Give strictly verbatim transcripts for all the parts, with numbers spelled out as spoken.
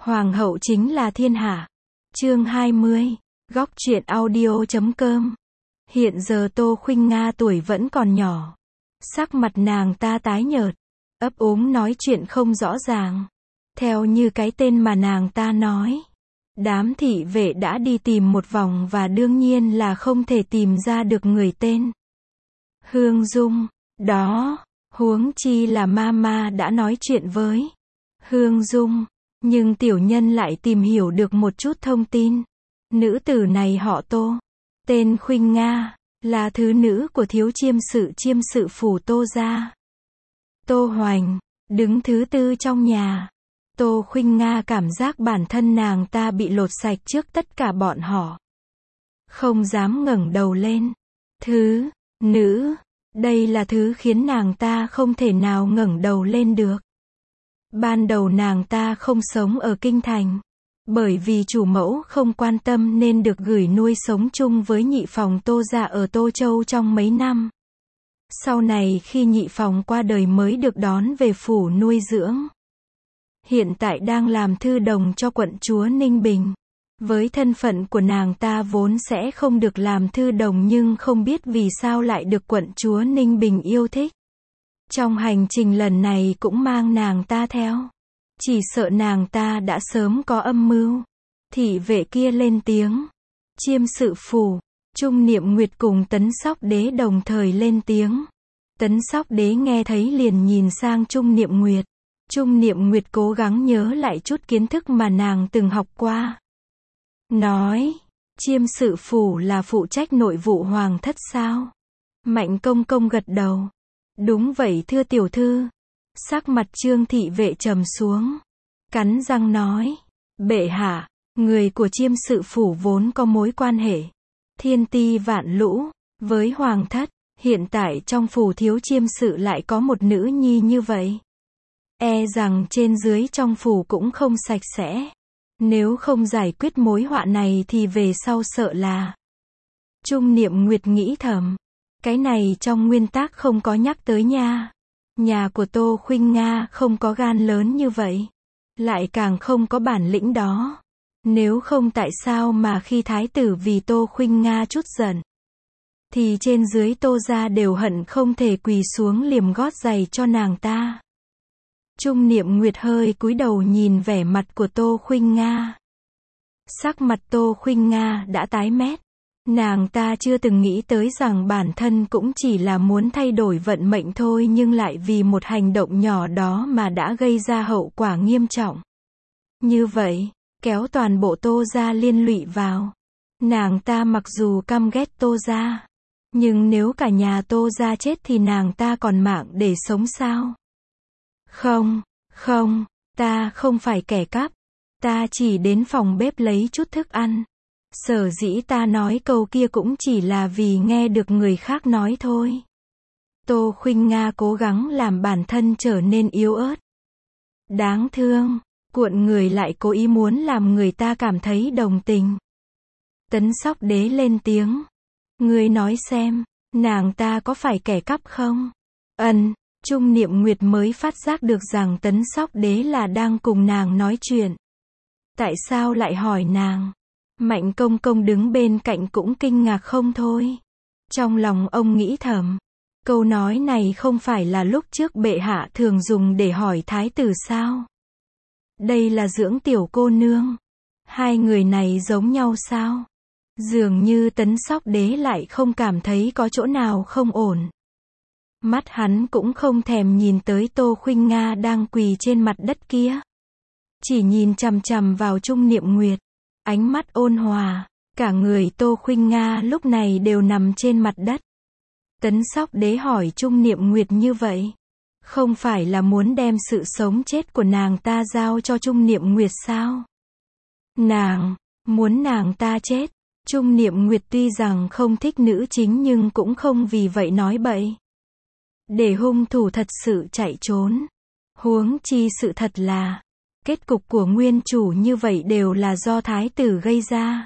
Hoàng hậu chính là thiên hạ. Chương hai mươi. Góc truyện audio chấm com. Hiện giờ Tô Khuynh Nga tuổi vẫn còn nhỏ. Sắc mặt nàng ta tái nhợt, ấp úng nói chuyện không rõ ràng. Theo như cái tên mà nàng ta nói, đám thị vệ đã đi tìm một vòng và đương nhiên là không thể tìm ra được người tên Hương Dung. Đó, huống chi là Mama đã nói chuyện với Hương Dung. Nhưng tiểu nhân lại tìm hiểu được một chút thông tin. Nữ tử này họ Tô, tên Khuynh Nga, là thứ nữ của thiếu chiêm sự chiêm sự phủ Tô gia. Tô Hoành, đứng thứ tư trong nhà. Tô Khuynh Nga cảm giác bản thân nàng ta bị lột sạch trước tất cả bọn họ. Không dám ngẩng đầu lên. Thứ nữ, đây là thứ khiến nàng ta không thể nào ngẩng đầu lên được. Ban đầu nàng ta không sống ở kinh thành, bởi vì chủ mẫu không quan tâm nên được gửi nuôi sống chung với nhị phòng Tô gia ở Tô Châu trong mấy năm. Sau này khi nhị phòng qua đời mới được đón về phủ nuôi dưỡng. Hiện tại đang làm thư đồng cho quận chúa Ninh Bình. Với thân phận của nàng ta vốn sẽ không được làm thư đồng nhưng không biết vì sao lại được quận chúa Ninh Bình yêu thích. Trong hành trình lần này cũng mang nàng ta theo. Chỉ sợ nàng ta đã sớm có âm mưu. Thị vệ kia lên tiếng. Chiêm sự phủ, Trung Niệm Nguyệt cùng Tấn Sóc Đế đồng thời lên tiếng. Tấn Sóc Đế nghe thấy liền nhìn sang Trung Niệm Nguyệt. Trung Niệm Nguyệt cố gắng nhớ lại chút kiến thức mà nàng từng học qua. Nói, chiêm sự phủ là phụ trách nội vụ hoàng thất sao? Mạnh công công gật đầu. Đúng vậy thưa tiểu thư. Sắc mặt Trương thị vệ trầm xuống. Cắn răng nói. Bệ hạ, người của chiêm sự phủ vốn có mối quan hệ thiên ti vạn lũ với hoàng thất. Hiện tại trong phủ thiếu chiêm sự lại có một nữ nhi như vậy. E rằng trên dưới trong phủ cũng không sạch sẽ. Nếu không giải quyết mối họa này thì về sau sợ là. Trung Niệm Nguyệt nghĩ thầm. Cái này trong nguyên tắc không có nhắc tới nha. Nhà của Tô Khuynh Nga không có gan lớn như vậy. Lại càng không có bản lĩnh đó. Nếu không tại sao mà khi thái tử vì Tô Khuynh Nga chút giận, thì trên dưới Tô gia đều hận không thể quỳ xuống liềm gót giày cho nàng ta. Trung Niệm Nguyệt hơi cúi đầu nhìn vẻ mặt của Tô Khuynh Nga. Sắc mặt Tô Khuynh Nga đã tái mét. Nàng ta chưa từng nghĩ tới rằng bản thân cũng chỉ là muốn thay đổi vận mệnh thôi nhưng lại vì một hành động nhỏ đó mà đã gây ra hậu quả nghiêm trọng. Như vậy, kéo toàn bộ Tô gia liên lụy vào. Nàng ta mặc dù căm ghét Tô gia, nhưng nếu cả nhà Tô gia chết thì nàng ta còn mạng để sống sao? Không, không, ta không phải kẻ cắp. Ta chỉ đến phòng bếp lấy chút thức ăn. Sở dĩ ta nói câu kia cũng chỉ là vì nghe được người khác nói thôi. Tô Khuynh Nga cố gắng làm bản thân trở nên yếu ớt. Đáng thương, cuộn người lại cố ý muốn làm người ta cảm thấy đồng tình. Tấn Sóc Đế lên tiếng. Ngươi nói xem, nàng ta có phải kẻ cắp không? Ân, Trung Niệm Nguyệt mới phát giác được rằng Tấn Sóc Đế là đang cùng nàng nói chuyện. Tại sao lại hỏi nàng? Mạnh công công đứng bên cạnh cũng kinh ngạc không thôi. Trong lòng ông nghĩ thầm. Câu nói này không phải là lúc trước bệ hạ thường dùng để hỏi thái tử sao? Đây là dưỡng tiểu cô nương. Hai người này giống nhau sao? Dường như Tấn Sóc Đế lại không cảm thấy có chỗ nào không ổn. Mắt hắn cũng không thèm nhìn tới Tô Khuynh Nga đang quỳ trên mặt đất kia. Chỉ nhìn chằm chằm vào Trung Niệm Nguyệt. Ánh mắt ôn hòa. Cả người Tô Khuynh Nga lúc này đều nằm trên mặt đất. Tấn Sóc Đế hỏi Trung Niệm Nguyệt như vậy. Không phải là muốn đem sự sống chết của nàng ta giao cho Trung Niệm Nguyệt sao? Nàng, muốn nàng ta chết. Trung Niệm Nguyệt tuy rằng không thích nữ chính nhưng cũng không vì vậy nói bậy. Để hung thủ thật sự chạy trốn. Huống chi sự thật là, kết cục của nguyên chủ như vậy đều là do thái tử gây ra.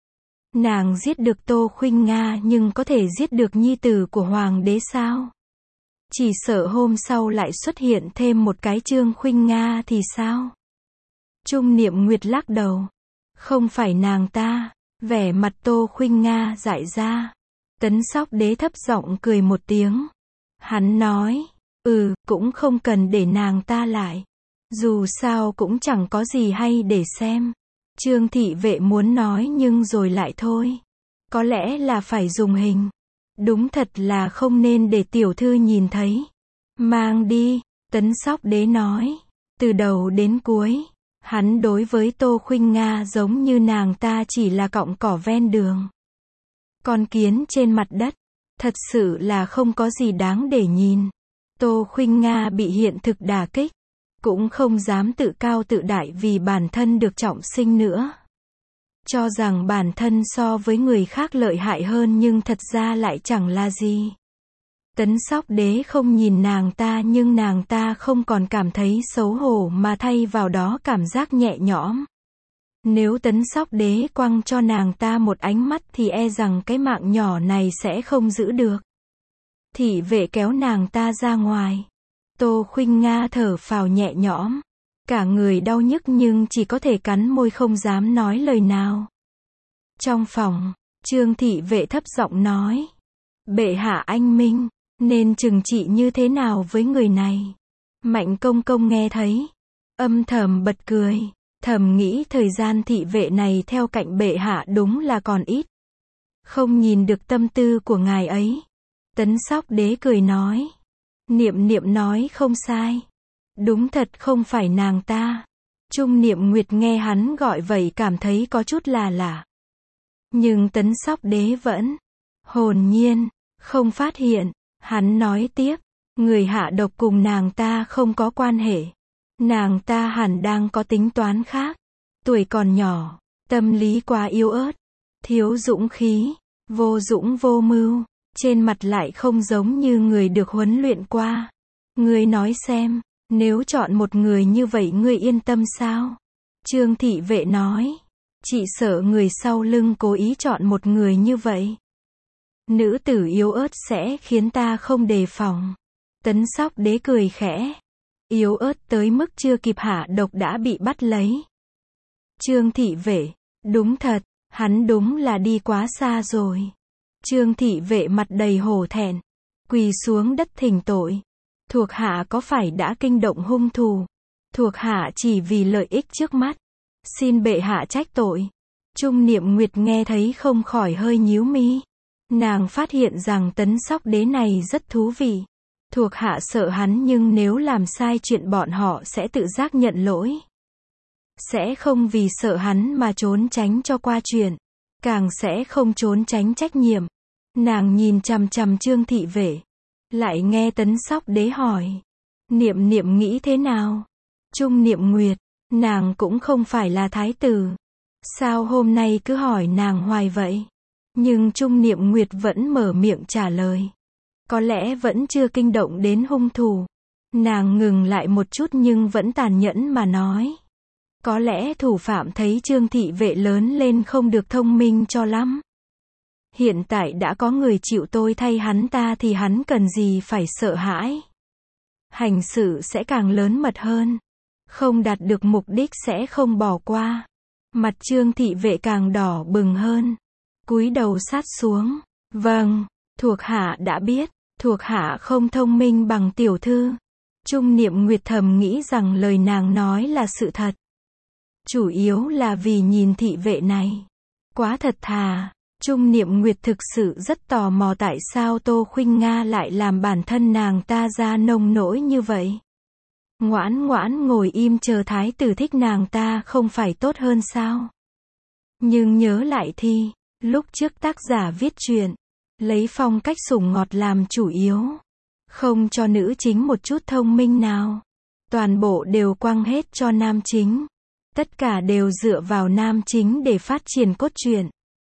Nàng giết được Tô Khuynh Nga nhưng có thể giết được nhi tử của hoàng đế sao? Chỉ sợ hôm sau lại xuất hiện thêm một cái Trương Khuynh Nga thì sao? Trung Niệm Nguyệt lắc đầu. Không phải nàng ta. Vẻ mặt Tô Khuynh Nga dại ra. Tấn Sóc Đế thấp giọng cười một tiếng. Hắn nói, ừ, cũng không cần để nàng ta lại. Dù sao cũng chẳng có gì hay để xem. Trương thị vệ muốn nói nhưng rồi lại thôi. Có lẽ là phải dùng hình. Đúng thật là không nên để tiểu thư nhìn thấy. Mang đi, Tấn Sóc Đế nói. Từ đầu đến cuối, hắn đối với Tô Khuynh Nga giống như nàng ta chỉ là cọng cỏ ven đường. Con kiến trên mặt đất, thật sự là không có gì đáng để nhìn. Tô Khuynh Nga bị hiện thực đả kích, cũng không dám tự cao tự đại vì bản thân được trọng sinh nữa. Cho rằng bản thân so với người khác lợi hại hơn nhưng thật ra lại chẳng là gì. Tấn Sóc Đế không nhìn nàng ta nhưng nàng ta không còn cảm thấy xấu hổ mà thay vào đó cảm giác nhẹ nhõm. Nếu Tấn Sóc Đế quăng cho nàng ta một ánh mắt thì e rằng cái mạng nhỏ này sẽ không giữ được. Thị vệ kéo nàng ta ra ngoài. Tô Khuynh Nga thở phào nhẹ nhõm. Cả người đau nhức nhưng chỉ có thể cắn môi không dám nói lời nào. Trong phòng, Trương thị vệ thấp giọng nói. Bệ hạ anh minh, nên trừng trị như thế nào với người này? Mạnh công công nghe thấy, âm thầm bật cười. Thầm nghĩ thời gian thị vệ này theo cạnh bệ hạ đúng là còn ít. Không nhìn được tâm tư của ngài ấy. Tấn Sóc Đế cười nói. Niệm Niệm nói không sai. Đúng thật không phải nàng ta. Trung Niệm Nguyệt nghe hắn gọi vậy cảm thấy có chút là lạ. Nhưng Tấn Sóc Đế vẫn hồn nhiên, không phát hiện. Hắn nói tiếp, người hạ độc cùng nàng ta không có quan hệ. Nàng ta hẳn đang có tính toán khác. Tuổi còn nhỏ, tâm lý quá yếu ớt, thiếu dũng khí, vô dũng vô mưu, trên mặt lại không giống như người được huấn luyện qua. Ngươi nói xem, nếu chọn một người như vậy ngươi yên tâm sao? Trương thị vệ nói, chị sợ người sau lưng cố ý chọn một người như vậy. Nữ tử yếu ớt sẽ khiến ta không đề phòng. Tấn Sóc Đế cười khẽ. Yếu ớt tới mức chưa kịp hạ độc đã bị bắt lấy. Trương thị vệ, đúng thật, hắn đúng là đi quá xa rồi. Trương thị vệ mặt đầy hổ thẹn, quỳ xuống đất thỉnh tội. Thuộc hạ có phải đã kinh động hung thủ? Thuộc hạ chỉ vì lợi ích trước mắt. Xin bệ hạ trách tội. Trung Niệm Nguyệt nghe thấy không khỏi hơi nhíu mi. Nàng phát hiện rằng Tấn Sóc Đế này rất thú vị. Thuộc hạ sợ hắn nhưng nếu làm sai chuyện bọn họ sẽ tự giác nhận lỗi. Sẽ không vì sợ hắn mà trốn tránh cho qua chuyện. Càng sẽ không trốn tránh trách nhiệm. Nàng nhìn chằm chằm Trương thị vệ. Lại nghe Tấn Sóc Đế hỏi. Niệm Niệm nghĩ thế nào? Trung Niệm Nguyệt, nàng cũng không phải là thái tử. Sao hôm nay cứ hỏi nàng hoài vậy? Nhưng Trung Niệm Nguyệt vẫn mở miệng trả lời. Có lẽ vẫn chưa kinh động đến hung thủ. Nàng ngừng lại một chút nhưng vẫn tàn nhẫn mà nói. Có lẽ thủ phạm thấy Trương thị vệ lớn lên không được thông minh cho lắm. Hiện tại đã có người chịu tôi thay hắn ta thì hắn cần gì phải sợ hãi. Hành sự sẽ càng lớn mật hơn. Không đạt được mục đích sẽ không bỏ qua. Mặt Trương thị vệ càng đỏ bừng hơn. Cúi đầu sát xuống. Vâng, thuộc hạ đã biết. Thuộc hạ không thông minh bằng tiểu thư. Trung Niệm Nguyệt thầm nghĩ rằng lời nàng nói là sự thật. Chủ yếu là vì nhìn thị vệ này. Quá thật thà. Trung Niệm Nguyệt thực sự rất tò mò tại sao Tô Khuynh Nga lại làm bản thân nàng ta ra nông nỗi như vậy. Ngoãn ngoãn ngồi im chờ thái tử thích nàng ta không phải tốt hơn sao? Nhưng nhớ lại thì, lúc trước tác giả viết truyện, lấy phong cách sủng ngọt làm chủ yếu. Không cho nữ chính một chút thông minh nào. Toàn bộ đều quăng hết cho nam chính. Tất cả đều dựa vào nam chính để phát triển cốt truyện.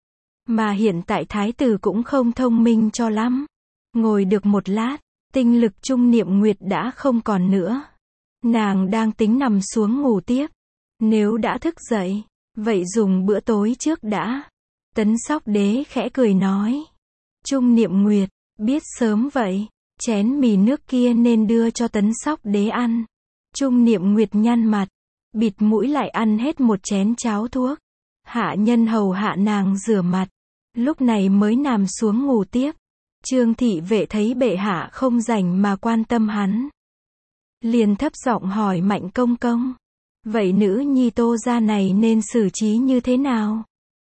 Mà hiện tại thái tử cũng không thông minh cho lắm. Ngồi được một lát, tinh lực Trung Niệm Nguyệt đã không còn nữa. Nàng đang tính nằm xuống ngủ tiếp. Nếu đã thức dậy, vậy dùng bữa tối trước đã. Tấn Sóc Đế khẽ cười nói. Trung Niệm Nguyệt, biết sớm vậy, chén mì nước kia nên đưa cho Tấn Sóc Đế ăn. Trung Niệm Nguyệt nhăn mặt. bịt mũi lại ăn hết một chén cháo thuốc. Hạ nhân hầu hạ nàng rửa mặt, lúc này mới nằm xuống ngủ tiếp. Trương thị vệ thấy bệ hạ không rảnh mà quan tâm hắn, liền thấp giọng hỏi Mạnh công công, vậy nữ nhi Tô gia này nên xử trí như thế nào?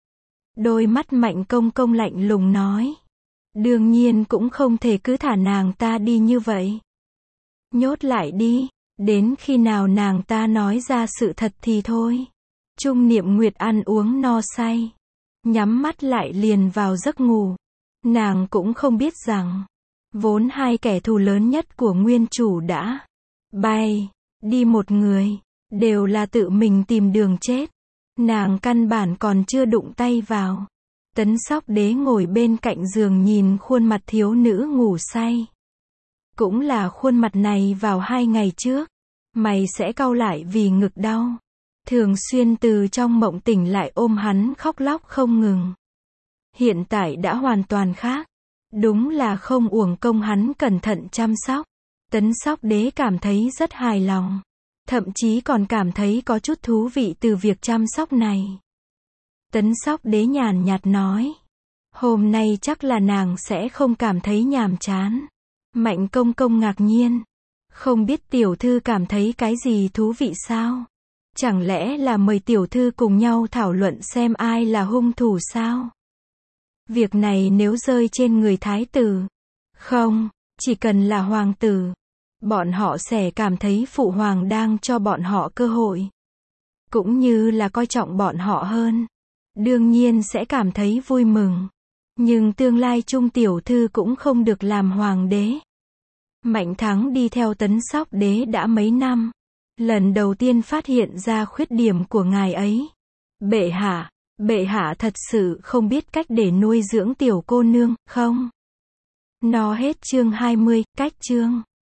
Đôi mắt Mạnh công công lạnh lùng nói, đương nhiên cũng không thể cứ thả nàng ta đi như vậy. Nhốt lại đi, đến khi nào nàng ta nói ra sự thật thì thôi. Trung Niệm Nguyệt ăn uống no say, nhắm mắt lại liền vào giấc ngủ. Nàng cũng không biết rằng, vốn hai kẻ thù lớn nhất của nguyên chủ đã bay đi một người, đều là tự mình tìm đường chết. Nàng căn bản còn chưa đụng tay vào. Tấn Sóc Đế ngồi bên cạnh giường nhìn khuôn mặt thiếu nữ ngủ say. Cũng là khuôn mặt này vào hai ngày trước, mày sẽ cau lại vì ngực đau. Thường xuyên từ trong mộng tỉnh lại ôm hắn khóc lóc không ngừng. Hiện tại đã hoàn toàn khác. Đúng là không uổng công hắn cẩn thận chăm sóc. Tấn Sóc Đế cảm thấy rất hài lòng. Thậm chí còn cảm thấy có chút thú vị từ việc chăm sóc này. Tấn Sóc Đế nhàn nhạt nói, hôm nay chắc là nàng sẽ không cảm thấy nhàm chán. Mạnh công công ngạc nhiên, không biết tiểu thư cảm thấy cái gì thú vị sao? Chẳng lẽ là mời tiểu thư cùng nhau thảo luận xem ai là hung thủ sao? Việc này nếu rơi trên người thái tử, không, chỉ cần là hoàng tử, bọn họ sẽ cảm thấy phụ hoàng đang cho bọn họ cơ hội, cũng như là coi trọng bọn họ hơn. Đương nhiên sẽ cảm thấy vui mừng. Nhưng tương lai Trung tiểu thư cũng không được làm hoàng đế. Mạnh Thắng đi theo Tấn Sóc Đế đã mấy năm, lần đầu tiên phát hiện ra khuyết điểm của ngài ấy. Bệ hạ, bệ hạ thật sự không biết cách để nuôi dưỡng tiểu cô nương, không? Nó hết chương hai mươi, cách chương.